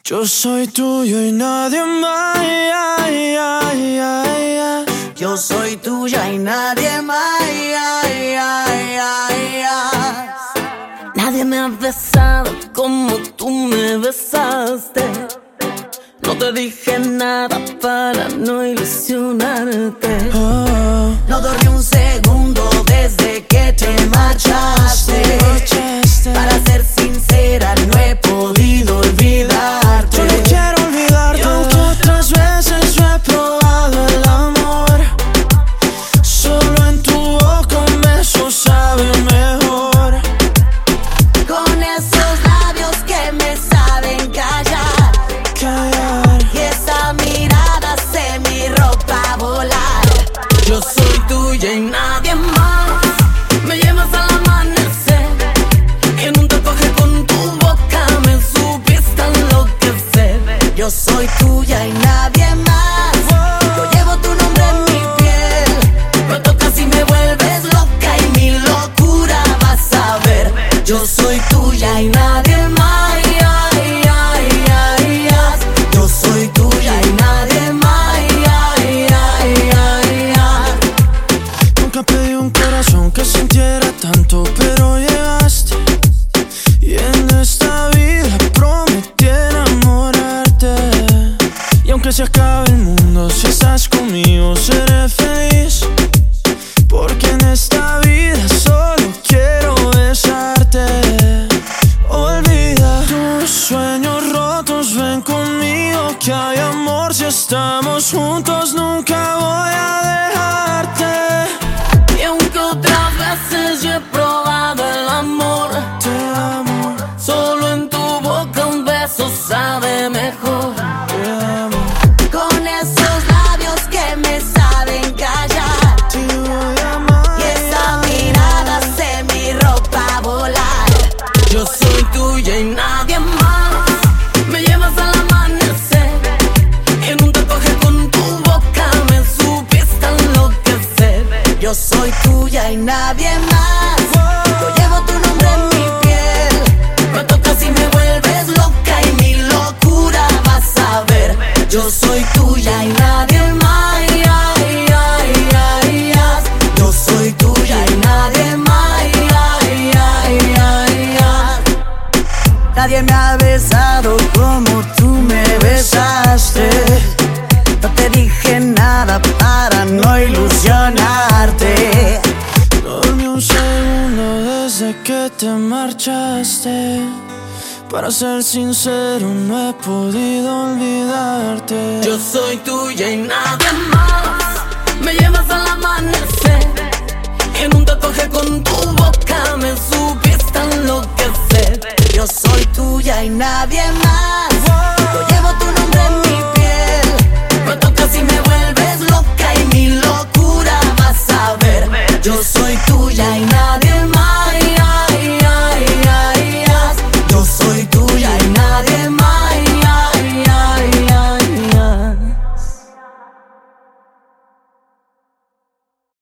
Yo soy tuyo y nadie más. Yo soy tuya y nadie más. Nadie me ha besado como tú me besaste. No te dije nada para no ilusionarte. No dormí un segundo desde que te marchaste. Para ser sincera, no he podido olvidarte. Yo no quiero olvidarte, aunque otras veces yo he probado el amor. Solo en tu boca un beso sabe mejor. Con esos labios que me saben callar. Y esa mirada hace mi ropa volar. Yo soy tuya y nadie más. Me llevas al amanecer y en un tatuaje con tu boca me supiste enloquecer. Yo soy tuya y nadie más. Yo llevo tu nombre en mi piel. Me tocas y me vuelves loca y mi locura vas a ver. Yo soy tuya y nadie más. Yo soy tuya y nadie más. Nunca pedí un corazón que sintiera tanto, pero llegaste. Y en esta vida prometí enamorarte. Y aunque se acabe el mundo, si estás conmigo seré feliz. Porque en esta vida solo quiero besarte. Olvida tus sueños rotos, ven conmigo que hay amor. Si estamos juntos nunca voy a dejarte. Y aunque otras veces yo he probado el amor, Te amo, solo en tu boca un beso sabe mejor. te amo, Con esos labios que me saben callar. te voy a amar. Y esa mirada hace mi ropa volar. Yo soy tuya y nadie más. Me llevas al amanecer y en un tatuaje con tu boca me supiste enloquecer. Yo soy tuya y nadie más. Yo llevo tu nombre en mi piel. Me tocas y me vuelves loca y mi locura vas a ver. Yo soy tuya y nadie más. Yo soy tuya y nadie más. Nadie me ha besado como tú me besaste. No te dije nada para no ilusionarte. No dormí un segundo desde que te marchaste. Para ser sincero, no he podido olvidarte. Yo soy tuya y nadie más. Me llevas al amanecer y en un tatuaje con tu boca me supiste enloquecer. Yo soy tuya y nadie más.